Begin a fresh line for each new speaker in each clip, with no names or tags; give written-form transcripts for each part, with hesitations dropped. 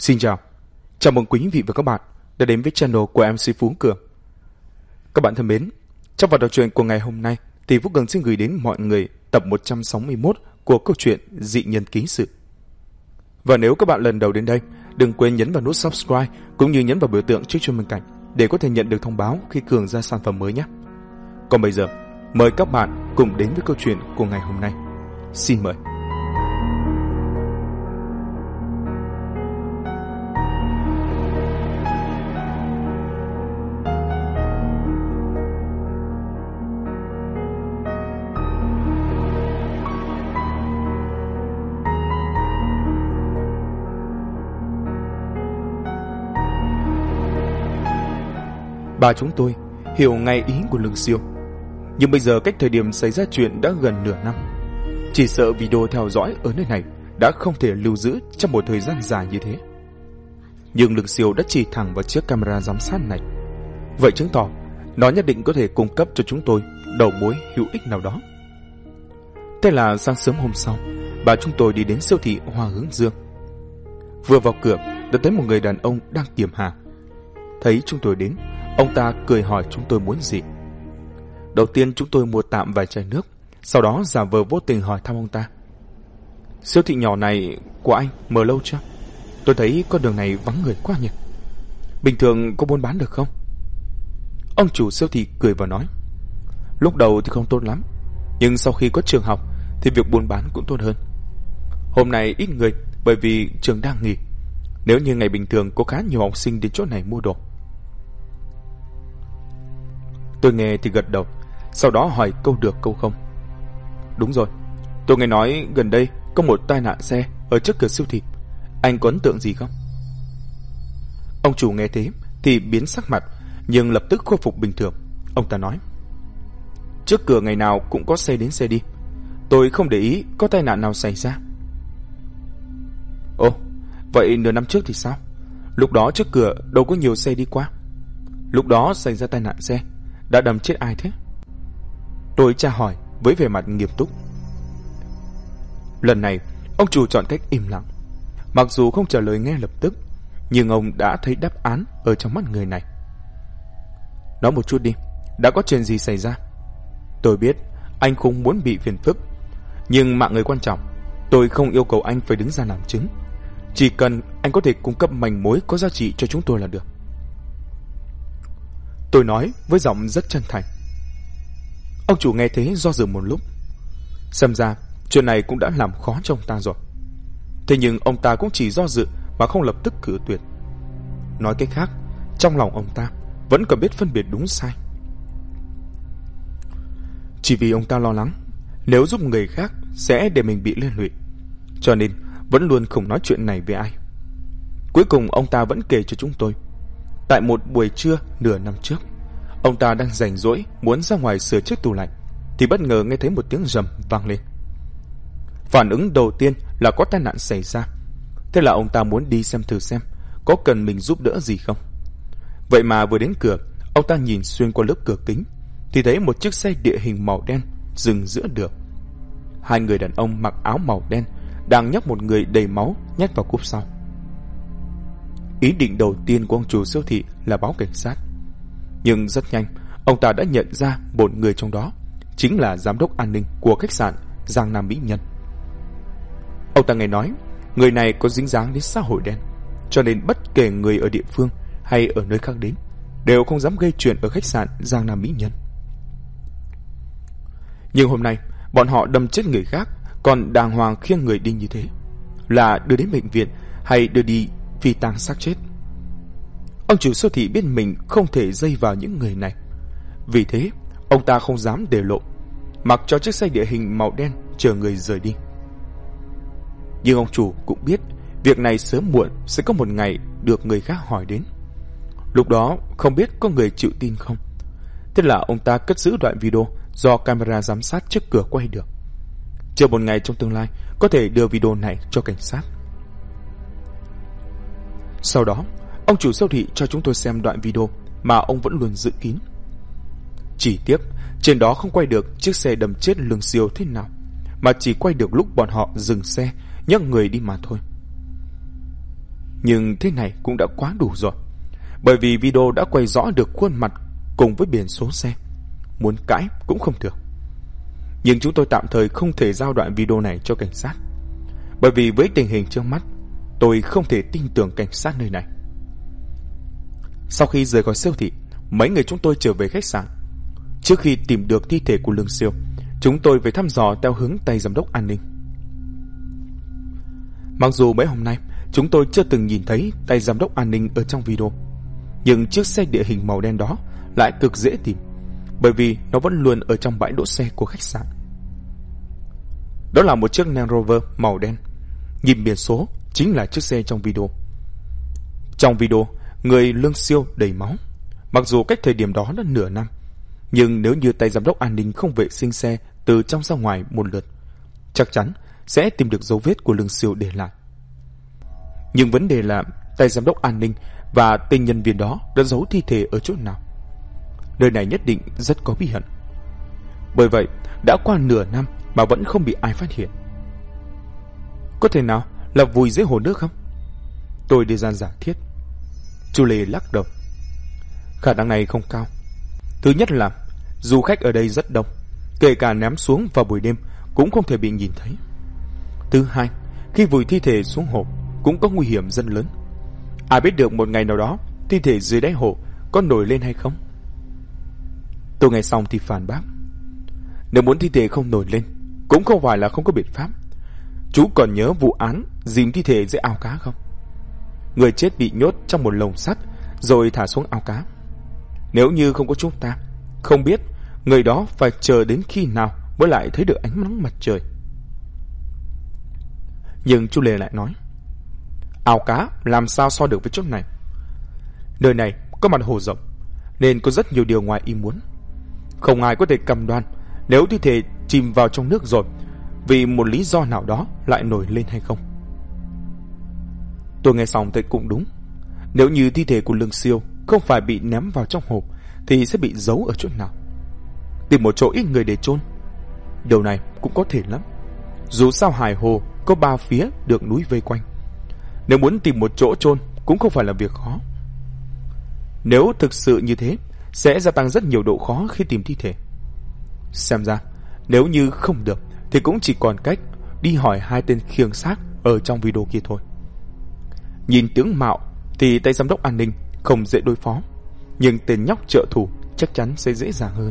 Xin chào, chào mừng quý vị và các bạn đã đến với channel của MC Phú Cường. Các bạn thân mến, trong phần trò chuyện của ngày hôm nay thì Phú Cường xin gửi đến mọi người tập 161 của câu chuyện Dị Nhân Ký Sự. Và nếu các bạn lần đầu đến đây, đừng quên nhấn vào nút subscribe cũng như nhấn vào biểu tượng chiếc chuông bên cạnh để có thể nhận được thông báo khi Cường ra sản phẩm mới nhé. Còn bây giờ, mời các bạn cùng đến với câu chuyện của ngày hôm nay. Xin mời. Bà chúng tôi hiểu ngay ý của Lương Siêu, nhưng bây giờ cách thời điểm xảy ra chuyện đã gần nửa năm. Chỉ sợ video theo dõi ở nơi này đã không thể lưu giữ trong một thời gian dài như thế. Nhưng Lương Siêu đã chỉ thẳng vào chiếc camera giám sát này. Vậy chứng tỏ nó nhất định có thể cung cấp cho chúng tôi đầu mối hữu ích nào đó. Thế là sáng sớm hôm sau, bà chúng tôi đi đến siêu thị Hoa Hướng Dương. Vừa vào cửa đã thấy một người đàn ông đang tiệm hàng. Thấy chúng tôi đến, ông ta cười hỏi chúng tôi muốn gì. Đầu tiên chúng tôi mua tạm vài chai nước, sau đó giả vờ vô tình hỏi thăm ông ta. Siêu thị nhỏ này của anh mở lâu chưa? Tôi thấy con đường này vắng người quá nhỉ. Bình thường có buôn bán được không? Ông chủ siêu thị cười và nói, lúc đầu thì không tốt lắm, nhưng sau khi có trường học thì việc buôn bán cũng tốt hơn. Hôm nay ít người bởi vì trường đang nghỉ. Nếu như ngày bình thường có khá nhiều học sinh đến chỗ này mua đồ. Tôi nghe thì gật đầu, sau đó hỏi câu được câu không. Đúng rồi, tôi nghe nói gần đây có một tai nạn xe ở trước cửa siêu thị. Anh có ấn tượng gì không? Ông chủ nghe thế thì biến sắc mặt, nhưng lập tức khôi phục bình thường. Ông ta nói, trước cửa ngày nào cũng có xe đến xe đi, tôi không để ý có tai nạn nào xảy ra. Ồ, vậy nửa năm trước thì sao? Lúc đó trước cửa đâu có nhiều xe đi qua. Lúc đó xảy ra tai nạn xe, đã đâm chết ai thế? Tôi tra hỏi với vẻ mặt nghiêm túc. Lần này ông chủ chọn cách im lặng. Mặc dù không trả lời ngay lập tức, nhưng ông đã thấy đáp án ở trong mắt người này. Nói một chút đi, đã có chuyện gì xảy ra? Tôi biết anh không muốn bị phiền phức, nhưng mạng người quan trọng. Tôi không yêu cầu anh phải đứng ra làm chứng, chỉ cần anh có thể cung cấp manh mối có giá trị cho chúng tôi là được. Tôi nói với giọng rất chân thành. Ông chủ nghe thế do dự một lúc. Xem ra chuyện này cũng đã làm khó cho ông ta rồi. Thế nhưng ông ta cũng chỉ do dự mà không lập tức cự tuyệt. Nói cách khác, trong lòng ông ta vẫn còn biết phân biệt đúng sai. Chỉ vì ông ta lo lắng nếu giúp người khác sẽ để mình bị liên lụy, cho nên vẫn luôn không nói chuyện này với ai. Cuối cùng ông ta vẫn kể cho chúng tôi, tại một buổi trưa nửa năm trước, ông ta đang rảnh rỗi muốn ra ngoài sửa chiếc tủ lạnh thì bất ngờ nghe thấy một tiếng rầm vang lên. Phản ứng đầu tiên là có tai nạn xảy ra. Thế là ông ta muốn đi xem thử xem có cần mình giúp đỡ gì không. Vậy mà vừa đến cửa, ông ta nhìn xuyên qua lớp cửa kính thì thấy một chiếc xe địa hình màu đen dừng giữa đường. Hai người đàn ông mặc áo màu đen đang nhấc một người đầy máu nhét vào cốp sau. Ý định đầu tiên của ông chủ siêu thị là báo cảnh sát, nhưng rất nhanh ông ta đã nhận ra một người trong đó chính là giám đốc an ninh của khách sạn Giang Nam Mỹ Nhân. Ông ta nghe nói người này có dính dáng đến xã hội đen, cho nên bất kể người ở địa phương hay ở nơi khác đến đều không dám gây chuyện ở khách sạn Giang Nam Mỹ Nhân. Nhưng hôm nay bọn họ đâm chết người khác còn đàng hoàng khiêng người đi như thế, là đưa đến bệnh viện hay đưa đi phi tang xác chết. Ông chủ siêu thị biết mình không thể dây vào những người này, vì thế ông ta không dám để lộ, mặc cho chiếc xe địa hình màu đen chờ người rời đi. Nhưng ông chủ cũng biết việc này sớm muộn sẽ có một ngày được người khác hỏi đến. Lúc đó không biết có người chịu tin không. Thế là ông ta cất giữ đoạn video do camera giám sát trước cửa quay được, chờ một ngày trong tương lai có thể đưa video này cho cảnh sát. Sau đó ông chủ siêu thị cho chúng tôi xem đoạn video mà ông vẫn luôn giữ kín. Chỉ tiếc trên đó không quay được chiếc xe đâm chết Lương Siêu thế nào, mà chỉ quay được lúc bọn họ dừng xe nhấc người đi mà thôi. Nhưng thế này cũng đã quá đủ rồi, bởi vì video đã quay rõ được khuôn mặt cùng với biển số xe. Muốn cãi cũng không được. Nhưng chúng tôi tạm thời không thể giao đoạn video này cho cảnh sát, bởi vì với tình hình trước mắt, tôi không thể tin tưởng cảnh sát nơi này. Sau khi rời khỏi siêu thị, mấy người chúng tôi trở về khách sạn. Trước khi tìm được thi thể của Lương Siêu, chúng tôi phải thăm dò theo hướng tay giám đốc an ninh. Mặc dù mấy hôm nay chúng tôi chưa từng nhìn thấy tay giám đốc an ninh ở trong video, nhưng chiếc xe địa hình màu đen đó lại cực dễ tìm, bởi vì nó vẫn luôn ở trong bãi đỗ xe của khách sạn. Đó là một chiếc Land Rover màu đen. Nhìn biển số chính là chiếc xe trong video. Trong video, người Lương Siêu đầy máu. Mặc dù cách thời điểm đó đã nửa năm, nhưng nếu như tay giám đốc an ninh không vệ sinh xe từ trong ra ngoài một lượt, chắc chắn sẽ tìm được dấu vết của Lương Siêu để lại. Nhưng vấn đề là tay giám đốc an ninh và tên nhân viên đó đã giấu thi thể ở chỗ nào. Nơi này nhất định rất có bí ẩn. Bởi vậy, đã qua nửa năm mà vẫn không bị ai phát hiện. Có thể nào là vùi dưới hồ nước không? Tôi đưa ra giả thiết. Chu Lê lắc đầu. Khả năng này không cao. Thứ nhất là du khách ở đây rất đông, kể cả ném xuống vào buổi đêm cũng không thể bị nhìn thấy. Thứ hai, khi vùi thi thể xuống hồ cũng có nguy hiểm rất lớn. Ai biết được một ngày nào đó thi thể dưới đáy hồ có nổi lên hay không? Tôi nghe xong thì phản bác. Nếu muốn thi thể không nổi lên cũng không phải là không có biện pháp. Chú còn nhớ vụ án dìm thi thể dưới ao cá không? Người chết bị nhốt trong một lồng sắt rồi thả xuống ao cá. Nếu như không có chúng ta, không biết người đó phải chờ đến khi nào mới lại thấy được ánh nắng mặt trời. Nhưng chú Lê lại nói, ao cá làm sao so được với chỗ này? Nơi này có mặt hồ rộng nên có rất nhiều điều ngoài ý muốn. Không ai có thể cam đoan nếu thi thể chìm vào trong nước rồi vì một lý do nào đó lại nổi lên hay không. Tôi nghe xong thấy cũng đúng. Nếu như thi thể của Lương Siêu không phải bị ném vào trong hồ thì sẽ bị giấu ở chỗ nào? Tìm một chỗ ít người để chôn. Điều này cũng có thể lắm. Dù sao hải hồ có ba phía được núi vây quanh, nếu muốn tìm một chỗ chôn cũng không phải là việc khó. Nếu thực sự như thế, sẽ gia tăng rất nhiều độ khó khi tìm thi thể. Xem ra, nếu như không được thì cũng chỉ còn cách đi hỏi hai tên khiêng xác ở trong video kia thôi. Nhìn tướng mạo thì tay giám đốc an ninh không dễ đối phó, nhưng tên nhóc trợ thủ chắc chắn sẽ dễ dàng hơn.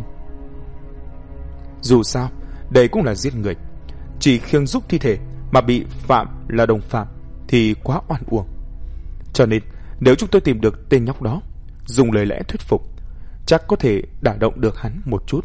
Dù sao, đây cũng là giết người. Chỉ khiêng giúp thi thể mà bị phạm là đồng phạm thì quá oan uổng. Cho nên nếu chúng tôi tìm được tên nhóc đó, dùng lời lẽ thuyết phục, chắc có thể đả động được hắn một chút.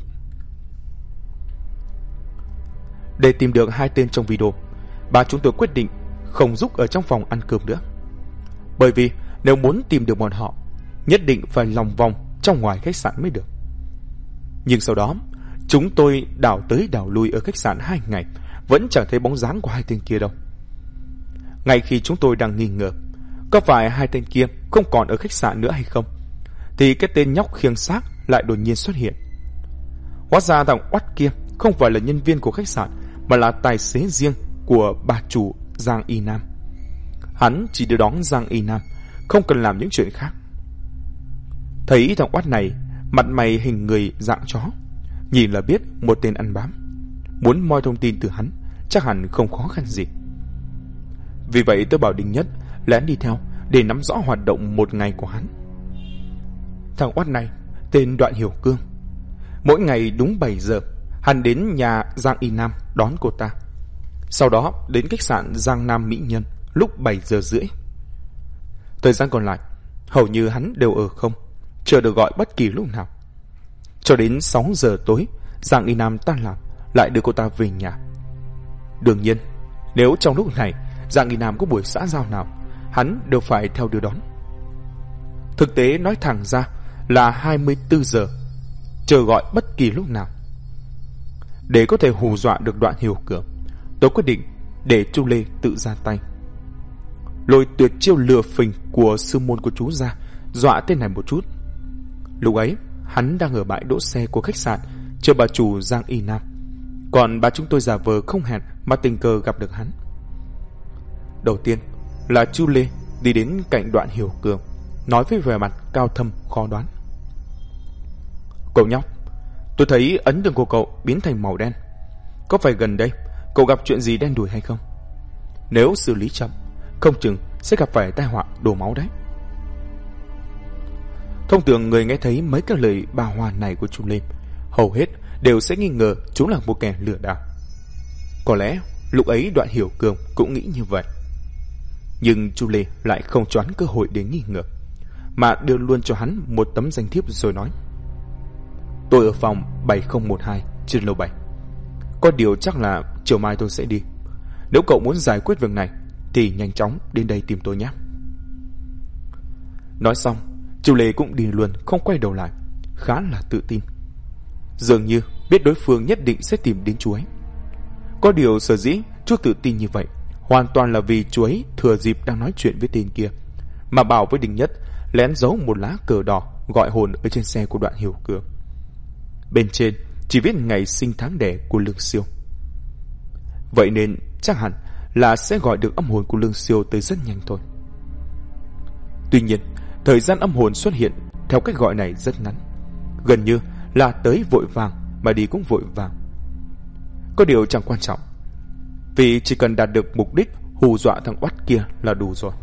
Để tìm được hai tên trong video, ba chúng tôi quyết định không giúp ở trong phòng ăn cơm nữa. Bởi vì nếu muốn tìm được bọn họ, nhất định phải lòng vòng trong ngoài khách sạn mới được. Nhưng sau đó, chúng tôi đảo tới đảo lui ở khách sạn 2 ngày, vẫn chẳng thấy bóng dáng của hai tên kia đâu. Ngay khi chúng tôi đang nghi ngờ có phải hai tên kia không còn ở khách sạn nữa hay không, thì cái tên nhóc khiêng xác lại đột nhiên xuất hiện. Hóa ra thằng oắt kia không phải là nhân viên của khách sạn, mà là tài xế riêng của bà chủ Giang Y Nam. Hắn chỉ đưa đón Giang Y Nam, không cần làm những chuyện khác. Thấy thằng oắt này mặt mày hình người dạng chó, nhìn là biết một tên ăn bám. Muốn moi thông tin từ hắn chắc hẳn không khó khăn gì. Vì vậy tôi bảo Đinh Nhất lén đi theo để nắm rõ hoạt động một ngày của hắn. Thằng oắt này tên Đoạn Hiểu Cương. Mỗi ngày đúng 7 giờ hắn đến nhà Giang Y Nam đón cô ta, sau đó đến khách sạn Giang Nam Mỹ Nhân lúc 7 giờ rưỡi. Thời gian còn lại hầu như hắn đều ở không, chờ được gọi bất kỳ lúc nào. Cho đến 6 giờ tối, Giang Y Nam tan làm lại đưa cô ta về nhà. Đương nhiên, nếu trong lúc này Giang Y Nam có buổi xã giao nào, hắn đều phải theo đưa đón. Thực tế nói thẳng ra là 24 giờ, chờ gọi bất kỳ lúc nào. Để có thể hù dọa được Đoạn Hiểu Cương, tôi quyết định để Chu Lê tự ra tay. Lôi tuyệt chiêu lừa phình của sư môn của chú ra, dọa tên này một chút. Lúc ấy hắn đang ở bãi đỗ xe của khách sạn chờ bà chủ Giang Y Nam, còn bà chúng tôi giả vờ không hẹn mà tình cờ gặp được hắn. Đầu tiên là Chu Lê đi đến cạnh Đoạn Hiểu Cường, nói với vẻ mặt cao thâm khó đoán. Cậu nhóc, tôi thấy ấn đường của cậu biến thành màu đen. Có phải gần đây cậu gặp chuyện gì đen đủi hay không? Nếu xử lý chậm, không chừng sẽ gặp phải tai họa đổ máu đấy. Thông thường người nghe thấy mấy cái lời bà hoa này của Chu Lê, hầu hết đều sẽ nghi ngờ chúng là một kẻ lừa đảo. Có lẽ lúc ấy Đoạn Hiểu Cường cũng nghĩ như vậy. Nhưng Chu Lê lại không cho hắn cơ hội để nghi ngờ, mà đưa luôn cho hắn một tấm danh thiếp rồi nói: Tôi ở phòng 7012 trên lầu 7. Có điều chắc là chiều mai tôi sẽ đi. Nếu cậu muốn giải quyết việc này thì nhanh chóng đến đây tìm tôi nhé. Nói xong, Chu Lê cũng đi luôn, không quay đầu lại, khá là tự tin. Dường như biết đối phương nhất định sẽ tìm đến chú ấy. Có điều sở dĩ chú tự tin như vậy hoàn toàn là vì chú ấy thừa dịp đang nói chuyện với tên kia mà bảo với Đinh Nhất lén giấu một lá cờ đỏ gọi hồn ở trên xe của Đoạn Hiểu Cường. Bên trên chỉ viết ngày sinh tháng đẻ của Lương Siêu. Vậy nên chắc hẳn là sẽ gọi được âm hồn của Lương Siêu tới rất nhanh thôi. Tuy nhiên, thời gian âm hồn xuất hiện theo cách gọi này rất ngắn, gần như là tới vội vàng mà đi cũng vội vàng. Có điều chẳng quan trọng, vì chỉ cần đạt được mục đích hù dọa thằng oắt kia là đủ rồi.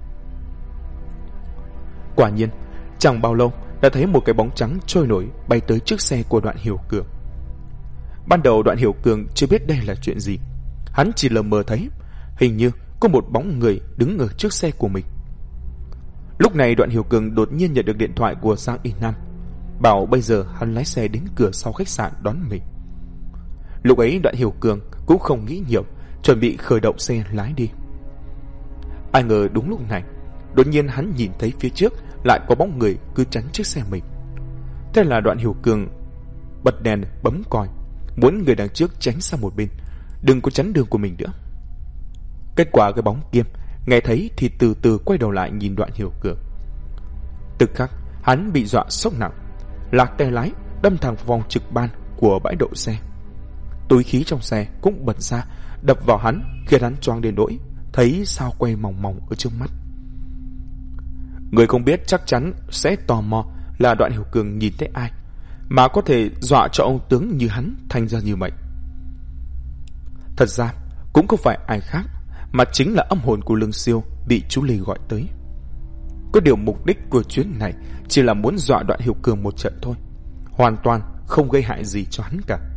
Quả nhiên, chẳng bao lâu đã thấy một cái bóng trắng trôi nổi bay tới trước xe của Đoạn Hiểu Cường. Ban đầu Đoạn Hiểu Cường chưa biết đây là chuyện gì, hắn chỉ lờ mờ thấy hình như có một bóng người đứng ở trước xe của mình. Lúc này Đoạn Hiểu Cường đột nhiên nhận được điện thoại của Giang Y Nam, bảo bây giờ hắn lái xe đến cửa sau khách sạn đón mình. Lúc ấy Đoạn Hiểu Cường cũng không nghĩ nhiều, chuẩn bị khởi động xe lái đi. Ai ngờ đúng lúc này, đột nhiên hắn nhìn thấy phía trước lại có bóng người cứ chắn chiếc xe mình. Thế là Đoạn Hiểu Cường bật đèn bấm còi, muốn người đằng trước tránh sang một bên, đừng có chắn đường của mình nữa. Kết quả cái bóng kia nghe thấy thì từ từ quay đầu lại nhìn Đoạn Hiểu Cường. Tức khắc hắn bị dọa sốc nặng, lạc tay lái đâm thẳng vào vòng trực ban của bãi đậu xe. Túi khí trong xe cũng bật ra, đập vào hắn khiến hắn choáng đến nỗi thấy sao quay mòng mòng ở trước mắt. Người không biết chắc chắn sẽ tò mò là Đoạn Hiểu Cường nhìn thấy ai mà có thể dọa cho ông tướng như hắn thành ra như vậy. Thật ra cũng không phải ai khác, mà chính là âm hồn của Lương Siêu bị chú Lê gọi tới. Có điều mục đích của chuyến này chỉ là muốn dọa Đoạn Hiểu Cường một trận thôi, hoàn toàn không gây hại gì cho hắn cả.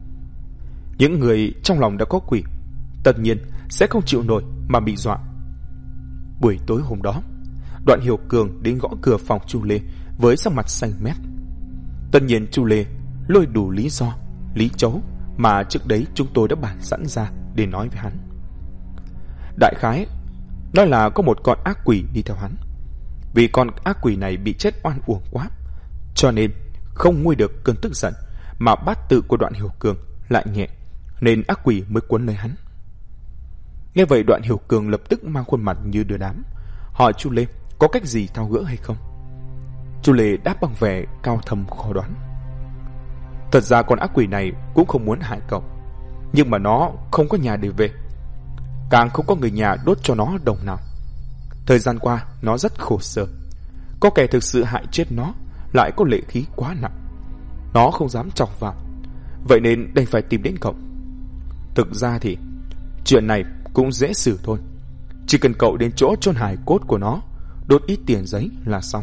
Những người trong lòng đã có quỷ tất nhiên sẽ không chịu nổi mà bị dọa. Buổi tối hôm đó, Đoạn Hiểu Cường đến gõ cửa phòng Chu Lê với sắc mặt xanh mét. Tất nhiên Chu Lê lôi đủ lý do, lý chấu mà trước đấy chúng tôi đã bàn sẵn ra để nói với hắn. Đại khái nói là có một con ác quỷ đi theo hắn. Vì con ác quỷ này bị chết oan uổng quá, cho nên không nguôi được cơn tức giận, mà bát tự của Đoạn Hiểu Cường lại nhẹ, nên ác quỷ mới cuốn lấy hắn. Nghe vậy Đoạn Hiểu Cường lập tức mang khuôn mặt như đưa đám, hỏi Chu Lê có cách gì thao gỡ hay không. Chu Lê đáp bằng vẻ cao thâm khó đoán. Thật ra con ác quỷ này cũng không muốn hại cậu, nhưng mà nó không có nhà để về, càng không có người nhà đốt cho nó đồng nào. Thời gian qua nó rất khổ sở, có kẻ thực sự hại chết nó lại có lệ khí quá nặng, nó không dám chọc vào, vậy nên đành phải tìm đến cậu. Thực ra thì chuyện này cũng dễ xử thôi, chỉ cần cậu đến chỗ chôn hài cốt của nó, đốt ít tiền giấy là xong.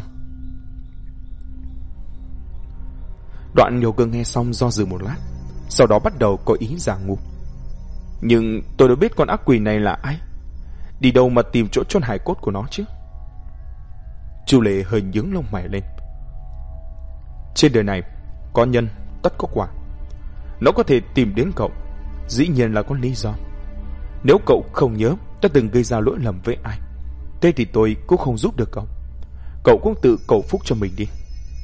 Đoạn Hiểu Cường nghe xong do dự một lát, sau đó bắt đầu có ý giả ngu. Nhưng tôi đâu biết con ác quỷ này là ai, đi đâu mà tìm chỗ chôn hài cốt của nó chứ? Chu Lê hơi nhướng lông mày lên. Trên đời này có nhân tất có quả, nó có thể tìm đến cậu dĩ nhiên là có lý do. Nếu cậu không nhớ đã từng gây ra lỗi lầm với ai, thế thì tôi cũng không giúp được cậu. Cậu cũng tự cầu phúc cho mình đi.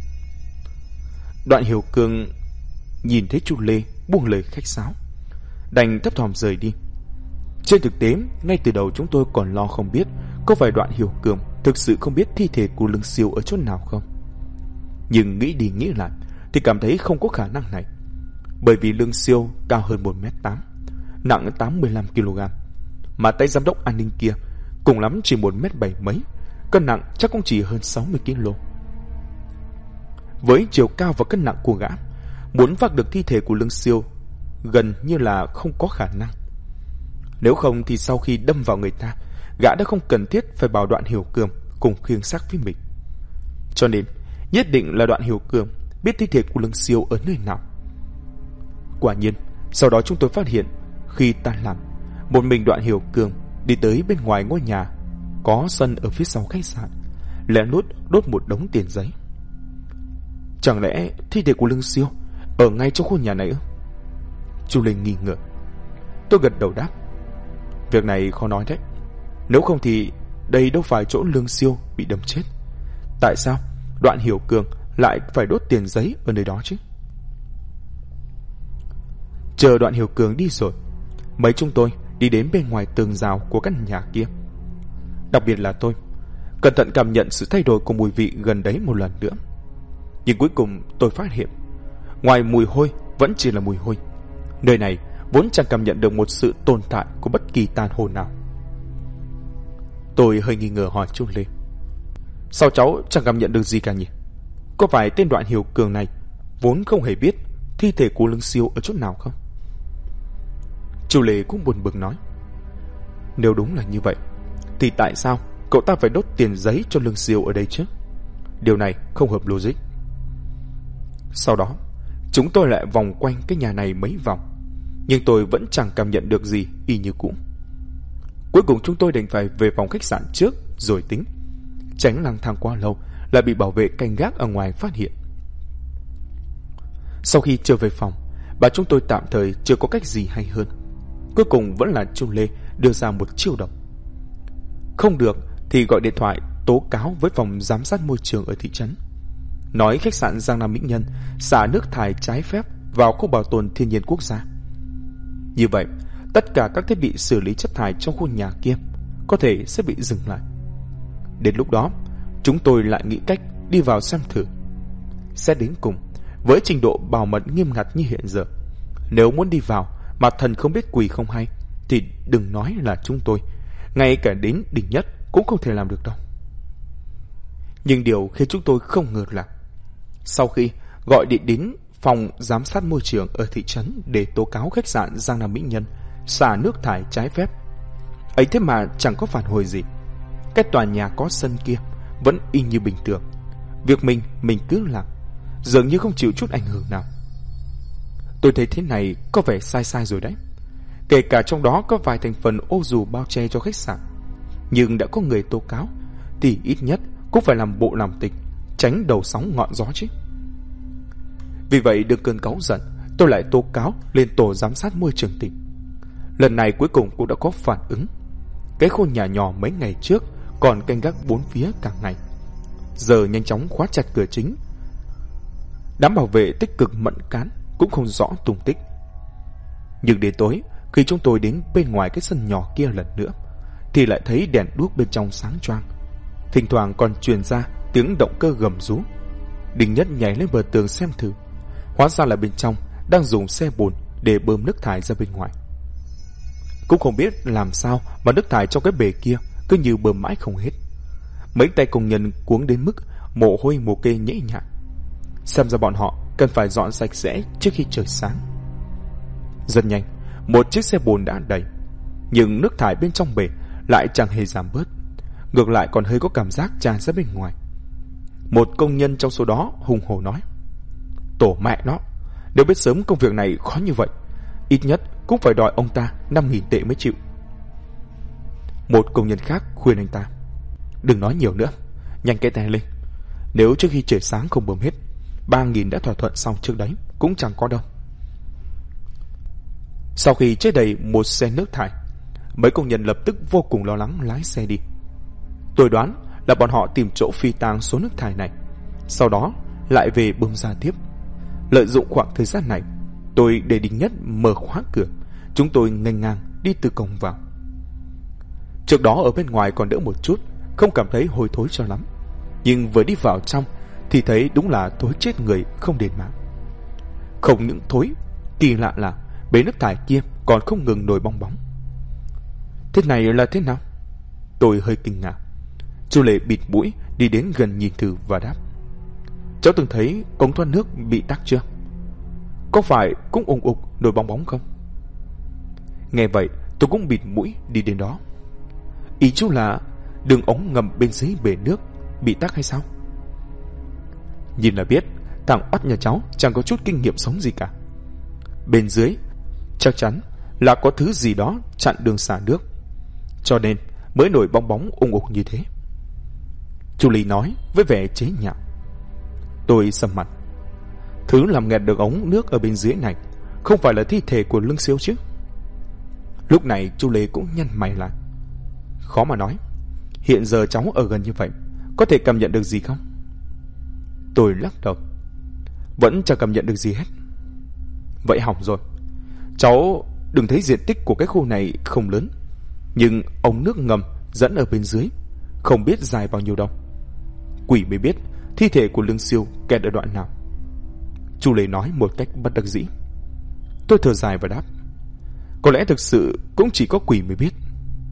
Đoạn Hiểu Cường nhìn thấy Chu Lê buông lời khách sáo, đành thấp thỏm rời đi. Trên thực tế, ngay từ đầu chúng tôi còn lo không biết có phải Đoạn Hiểu Cường thực sự không biết thi thể của Lương Siêu ở chỗ nào không. Nhưng nghĩ đi nghĩ lại thì cảm thấy không có khả năng này, bởi vì Lương Siêu cao hơn 1m8, nặng 85kg, mà tay giám đốc an ninh kia cùng lắm chỉ 1m7 mấy, cân nặng chắc cũng chỉ hơn 60 kg. Với chiều cao và cân nặng của gã, muốn vác được thi thể của Lương Siêu gần như là không có khả năng. Nếu không thì sau khi đâm vào người ta, gã đã không cần thiết phải bảo Đoạn Hiểu Cường cùng khiêng xác với mình. Cho nên nhất định là Đoạn Hiểu Cường biết thi thể của Lương Siêu ở nơi nào. Quả nhiên, sau đó chúng tôi phát hiện khi tan làm, một mình Đoạn Hiểu Cường đi tới bên ngoài ngôi nhà có sân ở phía sau khách sạn, lén lút đốt một đống tiền giấy. Chẳng lẽ thi thể của Lương Siêu ở ngay trong khu nhà này ư? Chu Linh nghi ngờ. Tôi gật đầu đáp, việc này khó nói đấy. Nếu không thì đây đâu phải chỗ Lương Siêu bị đâm chết. Tại sao Đoạn Hiểu Cường lại phải đốt tiền giấy ở nơi đó chứ? Chờ Đoạn Hiểu Cường đi rồi, mấy chúng tôi đi đến bên ngoài tường rào của căn nhà kia. Đặc biệt là tôi cẩn thận cảm nhận sự thay đổi của mùi vị gần đấy một lần nữa. Nhưng cuối cùng tôi phát hiện, ngoài mùi hôi vẫn chỉ là mùi hôi, nơi này vốn chẳng cảm nhận được một sự tồn tại của bất kỳ tàn hồn nào. Tôi hơi nghi ngờ hỏi Chu Lê, sao cháu chẳng cảm nhận được gì cả nhỉ? Có phải tên Đoạn Hiểu Cường này vốn không hề biết thi thể của Lương Siêu ở chỗ nào không? Chu Lê cũng buồn bực nói, nếu đúng là như vậy thì tại sao cậu ta phải đốt tiền giấy cho Lương Siêu ở đây chứ? Điều này không hợp logic. Sau đó chúng tôi lại vòng quanh cái nhà này mấy vòng, nhưng tôi vẫn chẳng cảm nhận được gì y như cũ. Cuối cùng chúng tôi đành phải về phòng khách sạn trước rồi tính, tránh lang thang quá lâu lại bị bảo vệ canh gác ở ngoài phát hiện. Sau khi trở về phòng, bà chúng tôi tạm thời chưa có cách gì hay hơn. Cuối cùng vẫn là Chu Lê đưa ra một chiêu độc. Không được thì gọi điện thoại tố cáo với phòng giám sát môi trường ở thị trấn, nói khách sạn Giang Nam Mỹ Nhân xả nước thải trái phép vào khu bảo tồn thiên nhiên quốc gia. Như vậy, tất cả các thiết bị xử lý chất thải trong khu nhà kia có thể sẽ bị dừng lại. Đến lúc đó, chúng tôi lại nghĩ cách đi vào xem thử. Xét đến cùng, với trình độ bảo mật nghiêm ngặt như hiện giờ, nếu muốn đi vào mà thần không biết quỷ không hay thì đừng nói là chúng tôi, ngay cả đến đỉnh nhất cũng không thể làm được đâu. Nhưng điều khiến chúng tôi không ngờ là sau khi gọi điện đến phòng giám sát môi trường ở thị trấn để tố cáo khách sạn Giang Nam Mỹ Nhân xả nước thải trái phép, ấy thế mà chẳng có phản hồi gì. Cái tòa nhà có sân kia vẫn y như bình thường, việc mình cứ làm, dường như không chịu chút ảnh hưởng nào. Tôi thấy thế này có vẻ sai rồi đấy. Kể cả trong đó có vài thành phần ô dù bao che cho khách sạn, nhưng đã có người tố cáo thì ít nhất cũng phải làm bộ làm tịch, tránh đầu sóng ngọn gió chứ. Vì vậy được cơn cáu giận, tôi lại tố cáo lên tổ giám sát môi trường tỉnh. Lần này cuối cùng cũng đã có phản ứng. Cái khu nhà nhỏ mấy ngày trước còn canh gác bốn phía cả ngày, giờ nhanh chóng khóa chặt cửa chính. Đám bảo vệ tích cực mẫn cán cũng không rõ tung tích. Nhưng đến tối, khi chúng tôi đến bên ngoài cái sân nhỏ kia lần nữa, thì lại thấy đèn đuốc bên trong sáng choang, thỉnh thoảng còn truyền ra tiếng động cơ gầm rú. Đinh Nhất nhảy lên bờ tường xem thử, hóa ra là bên trong đang dùng xe bồn để bơm nước thải ra bên ngoài. Cũng không biết làm sao mà nước thải trong cái bể kia cứ như bơm mãi không hết. Mấy tay công nhân cuống đến mức mồ hôi mồ kê nhễ nhại. Xem ra bọn họ cần phải dọn sạch sẽ trước khi trời sáng. Rất nhanh, một chiếc xe bồn đã đầy, nhưng nước thải bên trong bể lại chẳng hề giảm bớt, ngược lại còn hơi có cảm giác tràn ra bên ngoài. Một công nhân trong số đó hùng hổ nói, tổ mẹ nó, nếu biết sớm công việc này khó như vậy, ít nhất cũng phải đòi ông ta 5.000 tệ mới chịu. Một công nhân khác khuyên anh ta, đừng nói nhiều nữa, nhanh cái tay lên. Nếu trước khi trời sáng không bơm hết, 3.000 đã thỏa thuận xong trước đấy cũng chẳng có đâu. Sau khi chứa đầy một xe nước thải, mấy công nhân lập tức vô cùng lo lắng lái xe đi. Tôi đoán là bọn họ tìm chỗ phi tang số nước thải này, sau đó lại về bơm ra tiếp. Lợi dụng khoảng thời gian này, tôi để Đinh Nhất mở khóa cửa, chúng tôi nghênh ngang đi từ cổng vào. Trước đó ở bên ngoài còn đỡ một chút, không cảm thấy hôi thối cho lắm, nhưng vừa đi vào trong thì thấy đúng là thối chết người không đền mạng. Không những thối, kỳ lạ là bể nước thải kia còn không ngừng nổi bong bóng. Thế này là thế nào? Tôi hơi kinh ngạc. Chu Lệ bịt mũi đi đến gần nhìn thử và đáp: Cháu từng thấy ống thoát nước bị tắc chưa? Có phải cũng ùng ục nổi bong bóng không? Nghe vậy tôi cũng bịt mũi đi đến đó. Ý chú là đường ống ngầm bên dưới bể nước bị tắc hay sao? Nhìn là biết thằng oắt nhà cháu chẳng có chút kinh nghiệm sống gì cả. Bên dưới chắc chắn là có thứ gì đó chặn đường xả nước, cho nên mới nổi bong bóng ùng ục như thế. Chu Lý nói với vẻ chế nhạo. Tôi sầm mặt. Thứ làm nghẹt được ống nước ở bên dưới này không phải là thi thể của Lương Siêu chứ? Lúc này Chu Lê cũng nhăn mày lại. Khó mà nói. Hiện giờ cháu ở gần như vậy, có thể cảm nhận được gì không? Tôi lắc đầu. Vẫn chẳng cảm nhận được gì hết. Vậy hỏng rồi. Cháu đừng thấy diện tích của cái khu này không lớn, nhưng ống nước ngầm dẫn ở bên dưới không biết dài bao nhiêu đâu. Quỷ mới biết thi thể của Lương Siêu kẹt ở đoạn nào. Chu Lê nói một cách bất đắc dĩ. Tôi thở dài và đáp: Có lẽ thực sự cũng chỉ có quỷ mới biết.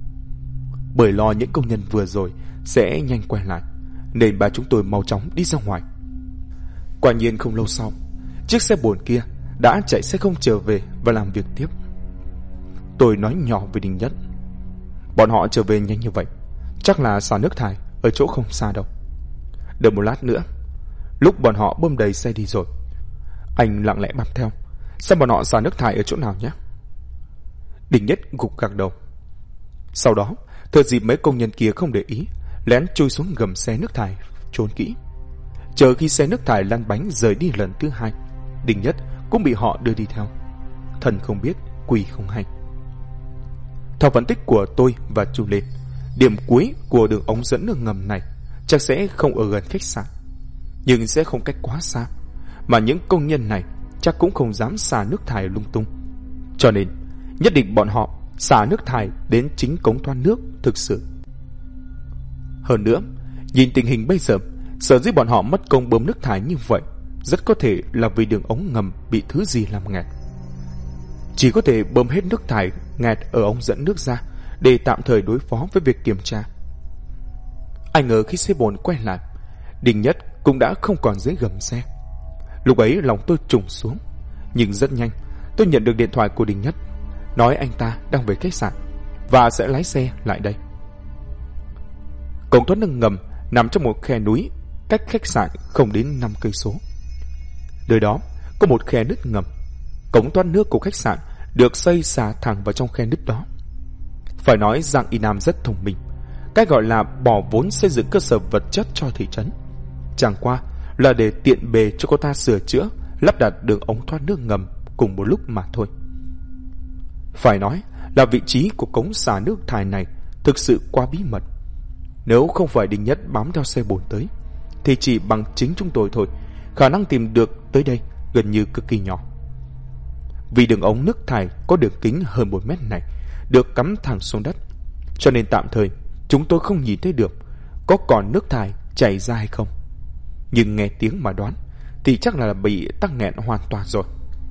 Bởi lo những công nhân vừa rồi sẽ nhanh quay lại, nên ba chúng tôi mau chóng đi ra ngoài. Quả nhiên không lâu sau, chiếc xe bồn kia đã chạy xe không trở về và làm việc tiếp. Tôi nói nhỏ với Đình Nhất: Bọn họ trở về nhanh như vậy, chắc là xả nước thải ở chỗ không xa đâu. Đợi một lát nữa, lúc bọn họ bơm đầy xe đi rồi, anh lặng lẽ bám theo, xem bọn họ xả nước thải ở chỗ nào nhé. Đình Nhất gục gạc đầu. Sau đó, thừa dịp mấy công nhân kia không để ý, lén chui xuống gầm xe nước thải trốn kỹ. Chờ khi xe nước thải lăn bánh rời đi lần thứ hai, Đình Nhất cũng bị họ đưa đi theo. Thần không biết, quỷ không hay. Theo phân tích của tôi và Chu Lê, điểm cuối của đường ống dẫn nước ngầm này chắc sẽ không ở gần khách sạn, nhưng sẽ không cách quá xa, mà những công nhân này chắc cũng không dám xả nước thải lung tung. Cho nên nhất định bọn họ xả nước thải đến chính cống thoát nước thực sự. Hơn nữa, nhìn tình hình bây giờ, sở dĩ bọn họ mất công bơm nước thải như vậy rất có thể là vì đường ống ngầm bị thứ gì làm nghẹt. Chỉ có thể bơm hết nước thải nghẹt ở ống dẫn nước ra để tạm thời đối phó với việc kiểm tra. Ai ngờ khi xe bồn quay lại, Đình Nhất cũng đã không còn dưới gầm xe. Lúc ấy lòng tôi trùng xuống, nhưng rất nhanh tôi nhận được điện thoại của Đình Nhất, nói anh ta đang về khách sạn và sẽ lái xe lại đây. Cống thoát nước ngầm nằm trong một khe núi cách khách sạn không đến 5 cây số. Nơi đó có một khe nứt ngầm. Cống thoát nước của khách sạn được xây xả thẳng vào trong khe nứt đó. Phải nói Giang Y Nam rất thông minh. Cái gọi là bỏ vốn xây dựng cơ sở vật chất cho thị trấn chẳng qua là để tiện bề cho cô ta sửa chữa, lắp đặt đường ống thoát nước ngầm cùng một lúc mà thôi. Phải nói là vị trí của cống xả nước thải này thực sự quá bí mật. Nếu không phải Đình Nhất bám theo xe bồn tới, thì chỉ bằng chính chúng tôi thôi, khả năng tìm được tới đây gần như cực kỳ nhỏ. Vì đường ống nước thải có đường kính hơn 1 mét này được cắm thẳng xuống đất, cho nên tạm thời chúng tôi không nhìn thấy được có còn nước thải chảy ra hay không. Nhưng nghe tiếng mà đoán thì chắc là bị tắc nghẹn hoàn toàn rồi.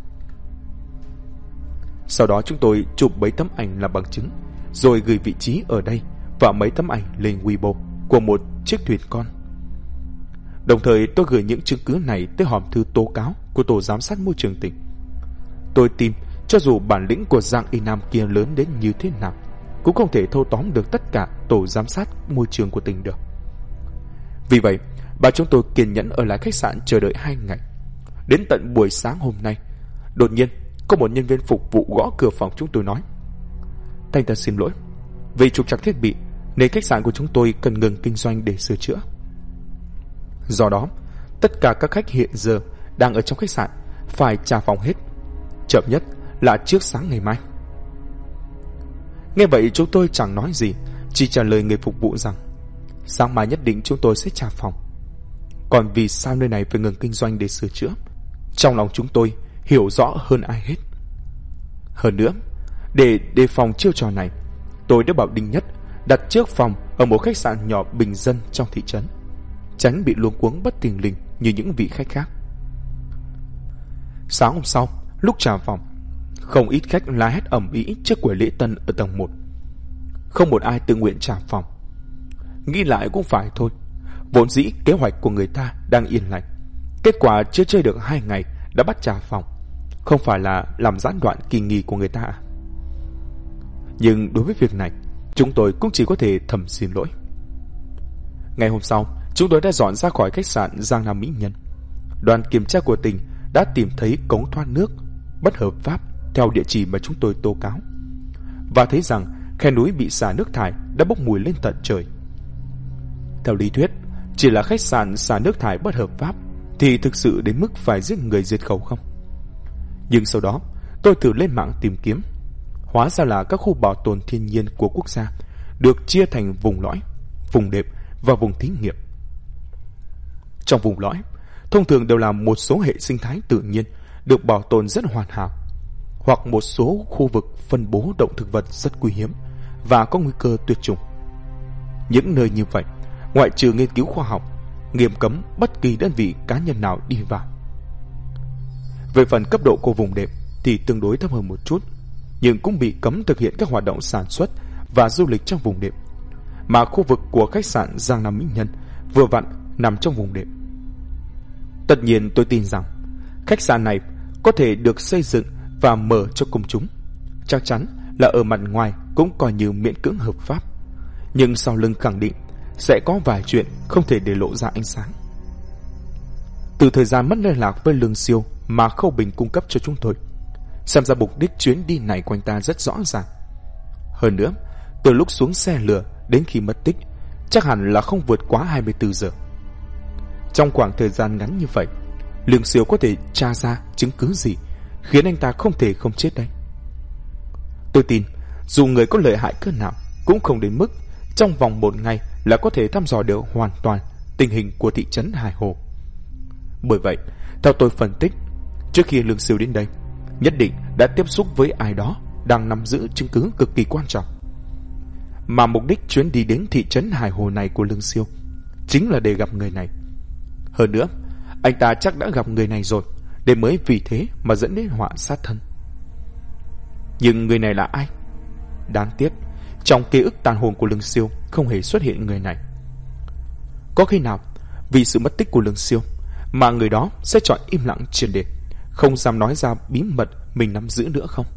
Sau đó chúng tôi chụp mấy tấm ảnh làm bằng chứng, rồi gửi vị trí ở đây và mấy tấm ảnh lên Weibo của một chiếc thuyền con. Đồng thời tôi gửi những chứng cứ này tới hòm thư tố cáo của tổ giám sát môi trường tỉnh. Tôi tin cho dù bản lĩnh của Giang Y Nam kia lớn đến như thế nào, cũng không thể thâu tóm được tất cả tổ giám sát môi trường của tỉnh được. Vì vậy, bà chúng tôi kiên nhẫn ở lại khách sạn chờ đợi 2 ngày. Đến tận buổi sáng hôm nay, đột nhiên có một nhân viên phục vụ gõ cửa phòng chúng tôi nói: Thanh thật xin lỗi, vì trục trặc thiết bị nên khách sạn của chúng tôi cần ngừng kinh doanh để sửa chữa. Do đó, tất cả các khách hiện giờ đang ở trong khách sạn phải trả phòng hết, chậm nhất là trước sáng ngày mai. Nghe vậy chúng tôi chẳng nói gì, chỉ trả lời người phục vụ rằng sáng mai nhất định chúng tôi sẽ trả phòng. Còn vì sao nơi này phải ngừng kinh doanh để sửa chữa, trong lòng chúng tôi hiểu rõ hơn ai hết. Hơn nữa, để đề phòng chiêu trò này, tôi đã bảo Đinh Nhất đặt trước phòng ở một khách sạn nhỏ bình dân trong thị trấn, tránh bị luống cuống bất thình lình như những vị khách khác. Sáng hôm sau, lúc trả phòng, không ít khách la hét ầm ĩ trước quầy lễ tân ở tầng 1. Không một ai tự nguyện trả phòng, nghĩ lại cũng phải thôi. Vốn dĩ kế hoạch của người ta đang yên lành, kết quả chưa chơi được 2 ngày đã bắt trả phòng, không phải là làm gián đoạn kỳ nghỉ của người ta à? Nhưng đối với việc này, chúng tôi cũng chỉ có thể thầm xin lỗi. Ngày hôm sau, chúng tôi đã dọn ra khỏi khách sạn Giang Nam Mỹ Nhân. Đoàn kiểm tra của tỉnh đã tìm thấy cống thoát nước bất hợp pháp theo địa chỉ mà chúng tôi tố cáo, và thấy rằng khe núi bị xả nước thải đã bốc mùi lên tận trời. Theo lý thuyết, chỉ là khách sạn xả nước thải bất hợp pháp thì thực sự đến mức phải giết người diệt khẩu không? Nhưng sau đó, tôi thử lên mạng tìm kiếm. Hóa ra là các khu bảo tồn thiên nhiên của quốc gia được chia thành vùng lõi, vùng đệm và vùng thí nghiệm. Trong vùng lõi, thông thường đều là một số hệ sinh thái tự nhiên được bảo tồn rất hoàn hảo, hoặc một số khu vực phân bố động thực vật rất quý hiếm và có nguy cơ tuyệt chủng. Những nơi như vậy, ngoại trừ nghiên cứu khoa học, nghiêm cấm bất kỳ đơn vị cá nhân nào đi vào. Về phần cấp độ của vùng đệm thì tương đối thấp hơn một chút, nhưng cũng bị cấm thực hiện các hoạt động sản xuất và du lịch trong vùng đệm, mà khu vực của khách sạn Giang Nam Mỹ Nhân vừa vặn nằm trong vùng đệm. Tất nhiên tôi tin rằng khách sạn này có thể được xây dựng và mở cho công chúng, chắc chắn là ở mặt ngoài cũng coi như miễn cưỡng hợp pháp, nhưng sau lưng khẳng định sẽ có vài chuyện không thể để lộ ra ánh sáng. Từ thời gian mất liên lạc với Lương Siêu mà Khâu Bình cung cấp cho chúng tôi, xem ra mục đích chuyến đi này của anh ta rất rõ ràng. Hơn nữa, từ lúc xuống xe lửa đến khi mất tích, chắc hẳn là không vượt quá 24 giờ. Trong khoảng thời gian ngắn như vậy, Lương Siêu có thể tra ra chứng cứ gì khiến anh ta không thể không chết đây? Tôi tin, dù người có lợi hại cỡ nào cũng không đến mức trong vòng 1 ngày là có thể thăm dò được hoàn toàn tình hình của thị trấn Hải Hồ. Bởi vậy, theo tôi phân tích, trước khi Lương Siêu đến đây, nhất định đã tiếp xúc với ai đó đang nắm giữ chứng cứ cực kỳ quan trọng. Mà mục đích chuyến đi đến thị trấn Hải Hồ này của Lương Siêu chính là để gặp người này. Hơn nữa, anh ta chắc đã gặp người này rồi, để mới vì thế mà dẫn đến họa sát thân. Nhưng người này là ai? Đáng tiếc, trong ký ức tàn hồn của Lương Siêu không hề xuất hiện người này. Có khi nào vì sự mất tích của Lương Siêu mà người đó sẽ chọn im lặng triệt để, không dám nói ra bí mật mình nắm giữ nữa không?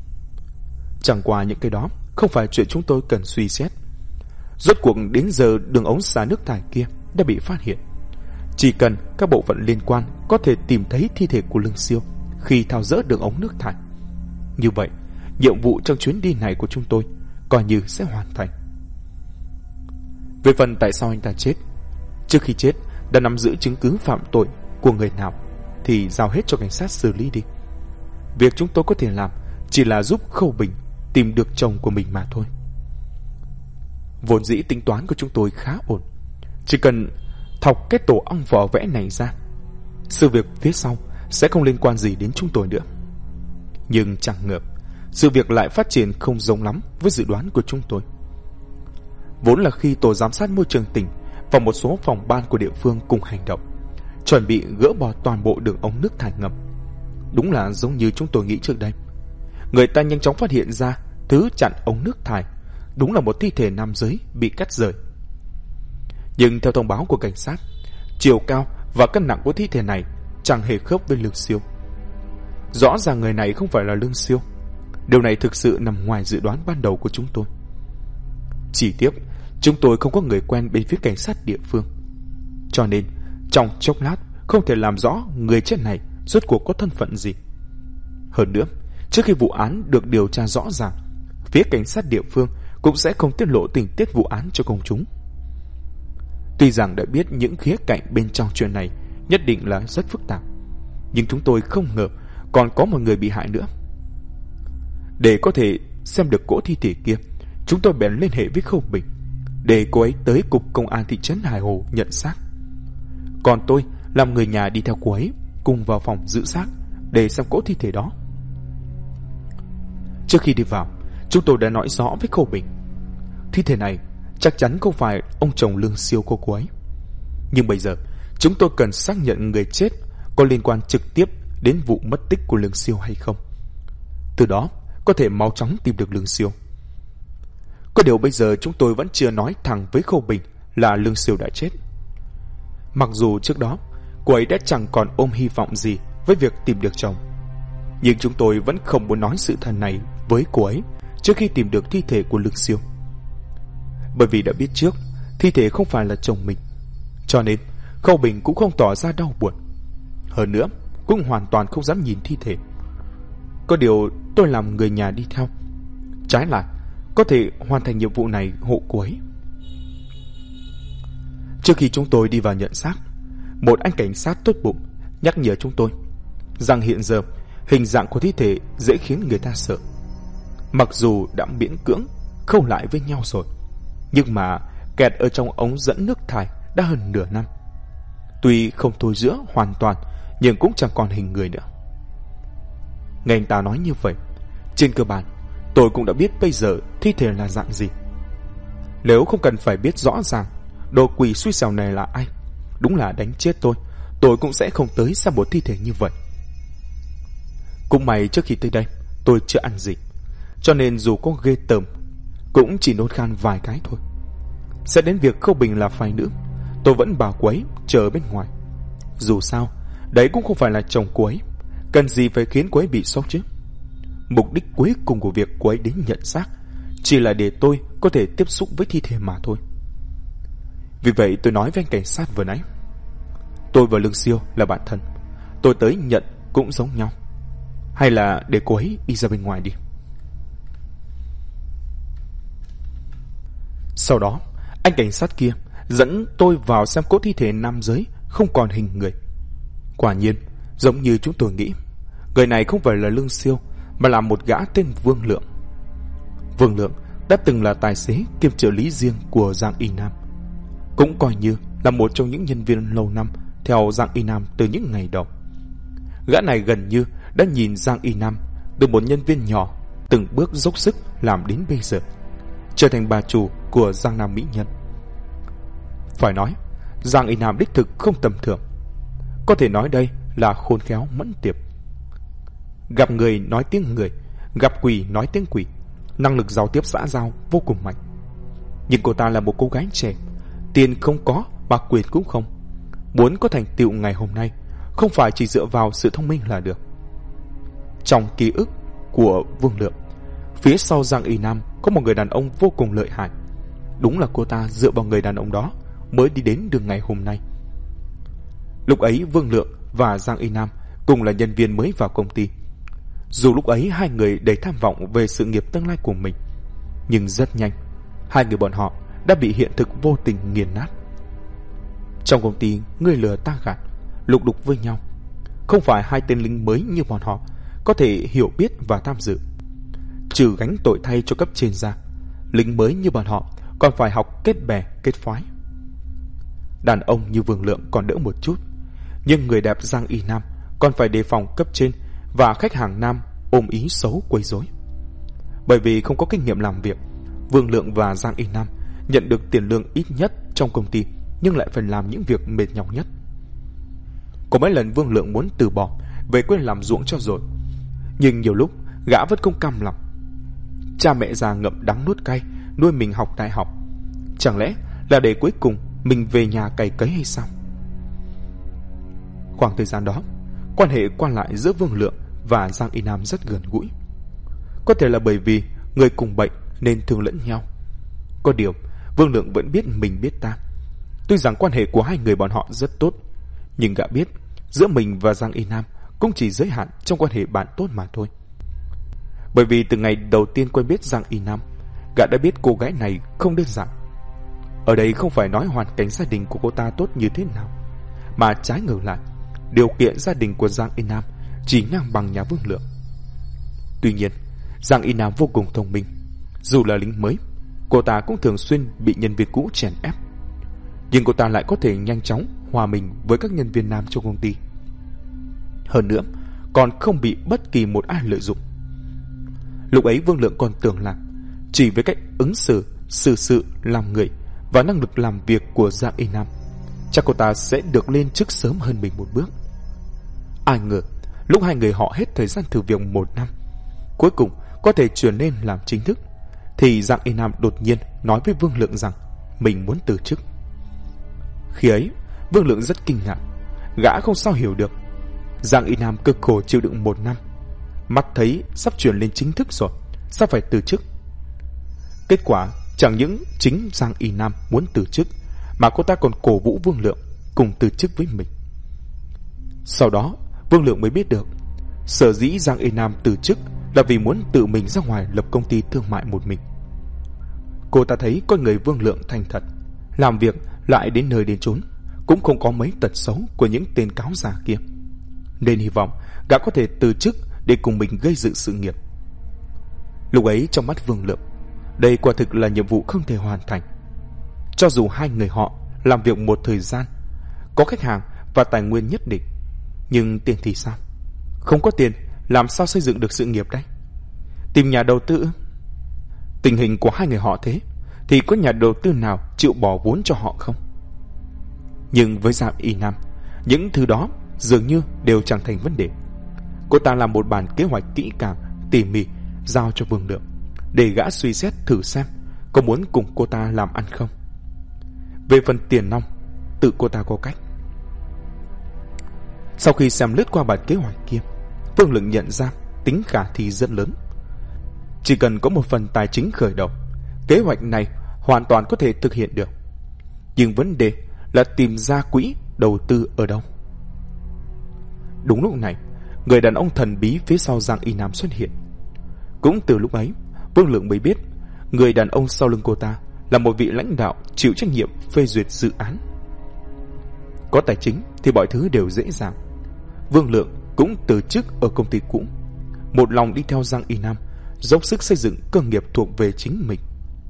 Chẳng qua những cái đó không phải chuyện chúng tôi cần suy xét. Rốt cuộc đến giờ đường ống xả nước thải kia đã bị phát hiện. Chỉ cần các bộ phận liên quan có thể tìm thấy thi thể của Lương Siêu khi tháo dỡ đường ống nước thải, như vậy nhiệm vụ trong chuyến đi này của chúng tôi coi như sẽ hoàn thành. Về phần tại sao anh ta chết, trước khi chết đã nắm giữ chứng cứ phạm tội của người nào thì giao hết cho cảnh sát xử lý đi. Việc chúng tôi có thể làm chỉ là giúp Khâu Bình tìm được chồng của mình mà thôi. Vốn dĩ tính toán của chúng tôi khá ổn, chỉ cần thọc cái tổ ong vỏ vẽ này ra, sự việc phía sau sẽ không liên quan gì đến chúng tôi nữa. Nhưng chẳng ngờ sự việc lại phát triển không giống lắm với dự đoán của chúng tôi. Vốn là khi tổ giám sát môi trường tỉnh và một số phòng ban của địa phương cùng hành động, chuẩn bị gỡ bỏ toàn bộ đường ống nước thải ngầm. Đúng là giống như chúng tôi nghĩ trước đây. Người ta nhanh chóng phát hiện ra thứ chặn ống nước thải đúng là một thi thể nam giới bị cắt rời. Nhưng theo thông báo của cảnh sát, chiều cao và cân nặng của thi thể này chẳng hề khớp với Lương Siêu. Rõ ràng người này không phải là Lương Siêu. Điều này thực sự nằm ngoài dự đoán ban đầu của chúng tôi. Chỉ tiếc chúng tôi không có người quen bên phía cảnh sát địa phương, cho nên trong chốc lát không thể làm rõ người chết này rốt cuộc có thân phận gì. Hơn nữa, trước khi vụ án được điều tra rõ ràng, phía cảnh sát địa phương cũng sẽ không tiết lộ tình tiết vụ án cho công chúng. Tuy rằng đã biết những khía cạnh bên trong chuyện này nhất định là rất phức tạp, nhưng chúng tôi không ngờ còn có một người bị hại nữa. Để có thể xem được cỗ thi thể kia, chúng tôi bèn liên hệ với Khâu Bình để cô ấy tới cục công an thị trấn Hải Hồ nhận xác. Còn tôi làm người nhà đi theo cô ấy cùng vào phòng giữ xác để xem cỗ thi thể đó. Trước khi đi vào, chúng tôi đã nói rõ với Khâu Bình, thi thể này chắc chắn không phải ông chồng Lương Siêu của cô ấy. Nhưng bây giờ chúng tôi cần xác nhận người chết có liên quan trực tiếp đến vụ mất tích của Lương Siêu hay không. Từ đó có thể mau chóng tìm được Lương Siêu. Có điều bây giờ chúng tôi vẫn chưa nói thẳng với Khâu Bình là Lương Siêu đã chết. Mặc dù trước đó cô ấy đã chẳng còn ôm hy vọng gì với việc tìm được chồng, nhưng chúng tôi vẫn không muốn nói sự thật này với cô ấy trước khi tìm được thi thể của Lương Siêu. Bởi vì đã biết trước thi thể không phải là chồng mình, cho nên Khâu Bình cũng không tỏ ra đau buồn. Hơn nữa cũng hoàn toàn không dám nhìn thi thể. Có điều tôi làm người nhà đi theo, trái lại có thể hoàn thành nhiệm vụ này hộ cô ấy. Trước khi chúng tôi đi vào nhận xác, một anh cảnh sát tốt bụng nhắc nhở chúng tôi rằng hiện giờ hình dạng của thi thể dễ khiến người ta sợ. Mặc dù đã miễn cưỡng khâu lại với nhau rồi, nhưng mà kẹt ở trong ống dẫn nước thải đã hơn nửa năm. Tuy không thối rữa hoàn toàn, nhưng cũng chẳng còn hình người nữa. Nghe anh ta nói như vậy, trên cơ bản tôi cũng đã biết bây giờ thi thể là dạng gì. Nếu không cần phải biết rõ ràng đồ quỷ xui xẻo này là ai, đúng là đánh chết tôi cũng sẽ không tới xem một thi thể như vậy. Cũng may trước khi tới đây tôi chưa ăn gì, cho nên dù có ghê tởm cũng chỉ nôn khan vài cái thôi. Sẽ đến việc Khâu Bình là phái nữ, tôi vẫn bảo cô ấy chờ bên ngoài. Dù sao đấy cũng không phải là chồng cô ấy, cần gì phải khiến cô ấy bị sốc chứ. Mục đích cuối cùng của việc cô ấy đến nhận xác chỉ là để tôi có thể tiếp xúc với thi thể mà thôi. Vì vậy tôi nói với anh cảnh sát vừa nãy, tôi và Lương Siêu là bạn thân, tôi tới nhận cũng giống nhau. Hay là để cô ấy đi ra bên ngoài đi. Sau đó anh cảnh sát kia dẫn tôi vào xem cỗ thi thể nam giới không còn hình người. Quả nhiên giống như chúng tôi nghĩ, người này không phải là Lương Siêu, mà là một gã tên Vương Lượng. Vương Lượng đã từng là tài xế kiêm trợ lý riêng của Giang Y Nam, cũng coi như là một trong những nhân viên lâu năm theo Giang Y Nam từ những ngày đầu. Gã này gần như đã nhìn Giang Y Nam từ một nhân viên nhỏ từng bước dốc sức làm đến bây giờ, trở thành bà chủ của Giang Nam Mỹ Nhân. Phải nói Giang Y Nam đích thực không tầm thường, có thể nói đây là khôn khéo mẫn tiệp. Gặp người nói tiếng người, gặp quỷ nói tiếng quỷ, năng lực giao tiếp xã giao vô cùng mạnh. Nhưng cô ta là một cô gái trẻ, tiền không có mà quyền cũng không. Muốn có thành tựu ngày hôm nay không phải chỉ dựa vào sự thông minh là được. Trong ký ức của Vương Lượng, phía sau Giang Y Nam có một người đàn ông vô cùng lợi hại. Đúng là cô ta dựa vào người đàn ông đó mới đi đến được ngày hôm nay. Lúc ấy Vương Lượng và Giang Y Nam cùng là nhân viên mới vào công ty. Dù lúc ấy hai người đầy tham vọng về sự nghiệp tương lai của mình, nhưng rất nhanh hai người bọn họ đã bị hiện thực vô tình nghiền nát. Trong công ty người lừa ta gạt, lục đục với nhau, không phải hai tên lính mới như bọn họ có thể hiểu biết và tham dự. Trừ gánh tội thay cho cấp trên ra, lính mới như bọn họ còn phải học kết bè kết phái. Đàn ông như Vương Lượng còn đỡ một chút, nhưng người đẹp Giang Y Nam còn phải đề phòng cấp trên và khách hàng nam ôm ý xấu quấy rối. Bởi vì không có kinh nghiệm làm việc, Vương Lượng và Giang Y Nam nhận được tiền lương ít nhất trong công ty, nhưng lại phải làm những việc mệt nhọc nhất. Có mấy lần Vương Lượng muốn từ bỏ về quê làm ruộng cho rồi, nhưng nhiều lúc gã vẫn không cam lòng. Cha mẹ già ngậm đắng nuốt cay nuôi mình học đại học, chẳng lẽ là để cuối cùng mình về nhà cày cấy hay sao? Khoảng thời gian đó, quan hệ qua lại giữa Vương Lượng và Giang Y Nam rất gần gũi. Có thể là bởi vì người cùng bệnh nên thương lẫn nhau. Có điều Vương Lượng vẫn biết mình biết ta. Tuy rằng quan hệ của hai người bọn họ rất tốt, nhưng gã biết giữa mình và Giang Y Nam cũng chỉ giới hạn trong quan hệ bạn tốt mà thôi. Bởi vì từ ngày đầu tiên quen biết Giang Y Nam, gã đã biết cô gái này không đơn giản. Ở đây không phải nói hoàn cảnh gia đình của cô ta tốt như thế nào, mà trái ngược lại, điều kiện gia đình của Giang Y Nam chỉ ngang bằng nhà Vương Lượng. Tuy nhiên, Giang Y Nam vô cùng thông minh. Dù là lính mới, cô ta cũng thường xuyên bị nhân viên cũ chèn ép, nhưng cô ta lại có thể nhanh chóng hòa mình với các nhân viên nam trong công ty. Hơn nữa, còn không bị bất kỳ một ai lợi dụng. Lúc ấy Vương Lượng còn tưởng là chỉ với cách ứng xử, xử sự, làm người và năng lực làm việc của Giang Y Nam, chắc cô ta sẽ được lên chức sớm hơn mình một bước. Ai ngờ lúc hai người họ hết thời gian thử việc 1 năm, cuối cùng có thể chuyển lên làm chính thức, thì Giang Y Nam đột nhiên nói với Vương Lượng rằng mình muốn từ chức. Khi ấy, Vương Lượng rất kinh ngạc. Gã không sao hiểu được. Giang Y Nam cực khổ chịu đựng 1 năm, mắt thấy sắp chuyển lên chính thức rồi, sao phải từ chức? Kết quả chẳng những chính Giang Y Nam muốn từ chức, mà cô ta còn cổ vũ Vương Lượng cùng từ chức với mình. Sau đó Vương Lượng mới biết được, sở dĩ Giang Y Nam từ chức là vì muốn tự mình ra ngoài lập công ty thương mại một mình. Cô ta thấy con người Vương Lượng thành thật, làm việc lại đến nơi đến chốn, cũng không có mấy tật xấu của những tên cáo già kia, nên hy vọng gã có thể từ chức để cùng mình gây dựng sự nghiệp. Lúc ấy trong mắt Vương Lượng, đây quả thực là nhiệm vụ không thể hoàn thành. Cho dù hai người họ làm việc một thời gian, có khách hàng và tài nguyên nhất định, nhưng tiền thì sao? Không có tiền làm sao xây dựng được sự nghiệp đấy? Tìm nhà đầu tư? Tình hình của hai người họ thế thì có nhà đầu tư nào chịu bỏ vốn cho họ không? Nhưng với Giang Y Nam, những thứ đó dường như đều chẳng thành vấn đề. Cô ta làm một bản kế hoạch kỹ càng, tỉ mỉ giao cho Vương Lượng, để gã suy xét thử xem có muốn cùng cô ta làm ăn không. Về phần tiền nong, tự cô ta có cách. Sau khi xem lướt qua bản kế hoạch kia, Vương Lượng nhận ra tính khả thi rất lớn. Chỉ cần có một phần tài chính khởi đầu, kế hoạch này hoàn toàn có thể thực hiện được. Nhưng vấn đề là tìm ra quỹ đầu tư ở đâu. Đúng lúc này, người đàn ông thần bí phía sau Giang Y Nam xuất hiện. Cũng từ lúc ấy, Vương Lượng mới biết người đàn ông sau lưng cô ta là một vị lãnh đạo chịu trách nhiệm phê duyệt dự án. Có tài chính thì mọi thứ đều dễ dàng. Vương Lượng cũng từ chức ở công ty cũ, một lòng đi theo Giang Y Nam, dốc sức xây dựng cơ nghiệp thuộc về chính mình.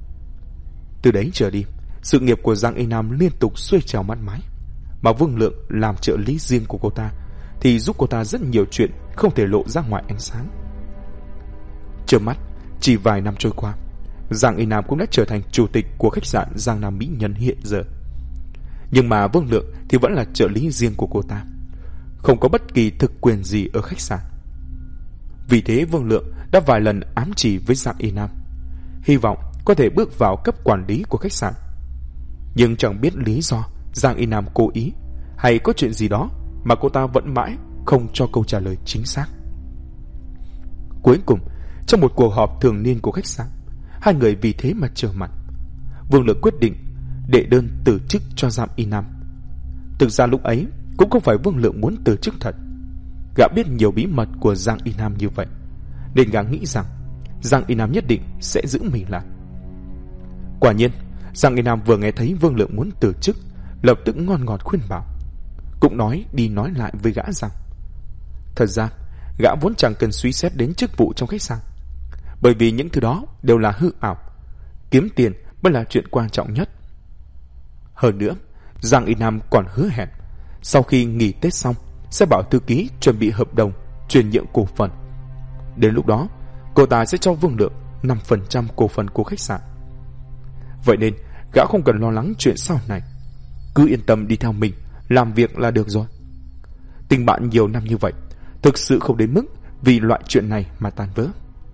Từ đấy trở đi, sự nghiệp của Giang Y Nam liên tục xuôi trèo mát mái, mà Vương Lượng làm trợ lý riêng của cô ta thì giúp cô ta rất nhiều chuyện không thể lộ ra ngoài ánh sáng. Chớp mắt, chỉ vài năm trôi qua, Giang Y Nam cũng đã trở thành chủ tịch của khách sạn Giang Nam Mỹ Nhân hiện giờ. Nhưng mà Vương Lượng thì vẫn là trợ lý riêng của cô ta, không có bất kỳ thực quyền gì ở khách sạn. Vì thế Vương Lượng đã vài lần ám chỉ với Giang Y Nam, hy vọng có thể bước vào cấp quản lý của khách sạn. Nhưng chẳng biết lý do Giang Y Nam cố ý hay có chuyện gì đó mà cô ta vẫn mãi không cho câu trả lời chính xác. Cuối cùng, trong một cuộc họp thường niên của khách sạn, hai người vì thế mà trở mặt. Vương Lượng quyết định đệ đơn từ chức cho Giang Y Nam. Thực ra lúc ấy cũng không phải Vương Lượng muốn từ chức thật. Gã biết nhiều bí mật của Giang Y Nam như vậy, nên gã nghĩ rằng Giang Y Nam nhất định sẽ giữ mình lại. Quả nhiên, Giang Y Nam vừa nghe thấy Vương Lượng muốn từ chức, lập tức ngon ngọt khuyên bảo, cũng nói đi nói lại với gã rằng thật ra gã vốn chẳng cần suy xét đến chức vụ trong khách sạn, bởi vì những thứ đó đều là hư ảo, kiếm tiền mới là chuyện quan trọng nhất. Hơn nữa, Giang Y Nam còn hứa hẹn sau khi nghỉ Tết xong sẽ bảo thư ký chuẩn bị hợp đồng chuyển nhượng cổ phần. Đến lúc đó, cô ta sẽ cho Vương Lượng 5% cổ phần của khách sạn. Vậy nên gã không cần lo lắng chuyện sau này, cứ yên tâm đi theo mình làm việc là được rồi. Tình bạn nhiều năm như vậy thực sự không đến mức vì loại chuyện này mà tan vỡ.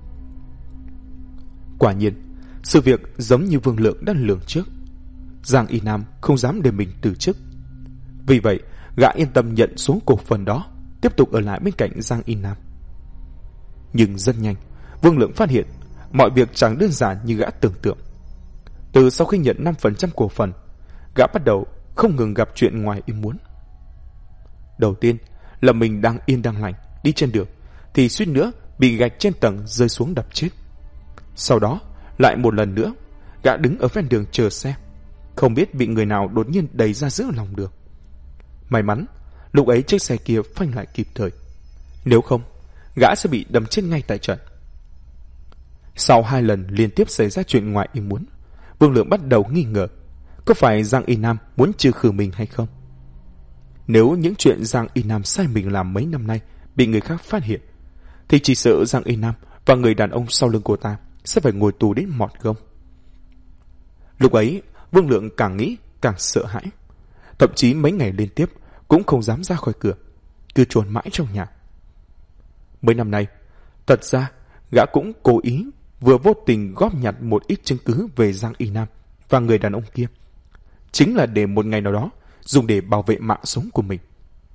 Quả nhiên, sự việc giống như Vương Lượng đã lường trước. Giang Y Nam không dám để mình từ chức. Vì vậy, gã yên tâm nhận số cổ phần đó, tiếp tục ở lại bên cạnh Giang Y Nam. Nhưng rất nhanh, Vương Lượng phát hiện mọi việc chẳng đơn giản như gã tưởng tượng. Từ sau khi nhận 5% cổ phần, gã bắt đầu không ngừng gặp chuyện ngoài ý muốn. Đầu tiên là mình đang yên đang lành đi trên đường thì suýt nữa bị gạch trên tầng rơi xuống đập chết. Sau đó lại một lần nữa, gã đứng ở ven đường chờ xe, không biết bị người nào đột nhiên đẩy ra giữa lòng đường. May mắn lúc ấy chiếc xe kia phanh lại kịp thời, nếu không gã sẽ bị đâm chết ngay tại trận. Sau 2 lần liên tiếp xảy ra chuyện ngoài ý muốn, Vương Lượng bắt đầu nghi ngờ có phải Giang Y Nam muốn trừ khử mình hay không. Nếu những chuyện Giang Y Nam sai mình làm mấy năm nay bị người khác phát hiện, thì chỉ sợ Giang Y Nam và người đàn ông sau lưng cô ta sẽ phải ngồi tù đến mọt gông. Lúc ấy Vương Lượng càng nghĩ càng sợ hãi, thậm chí mấy ngày liên tiếp cũng không dám ra khỏi cửa, cứ trốn mãi trong nhà. Mấy năm nay, thật ra gã cũng cố ý vừa vô tình góp nhặt một ít chứng cứ về Giang Y Nam và người đàn ông kia, chính là để một ngày nào đó dùng để bảo vệ mạng sống của mình.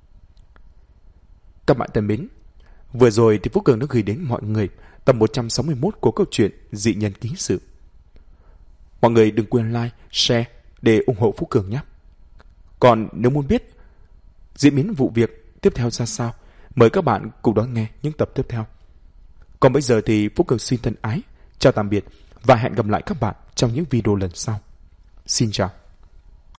Các bạn thân mến, vừa rồi thì Phú Cường đã gửi đến mọi người tập 161 của câu chuyện Dị Nhân Ký Sự. Mọi người đừng quên like, share để ủng hộ Phú Cường nhé. Còn nếu muốn biết diễn biến vụ việc tiếp theo ra sao, mời các bạn cùng đón nghe những tập tiếp theo. Còn bây giờ thì Phú Cường xin thân ái, chào tạm biệt và hẹn gặp lại các bạn trong những video lần sau. Xin chào.